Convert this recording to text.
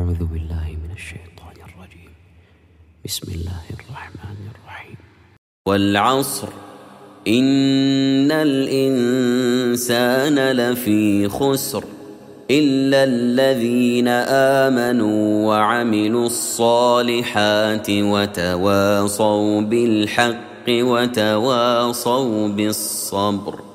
أعوذ بالله من الشيطان الرجيم. بسم الله الرحمن الرحيم. والعصر إن الإنسان لفي خسر إلا الذين آمنوا وعملوا الصالحات وتواصوا بالحق وتواصوا بالصبر.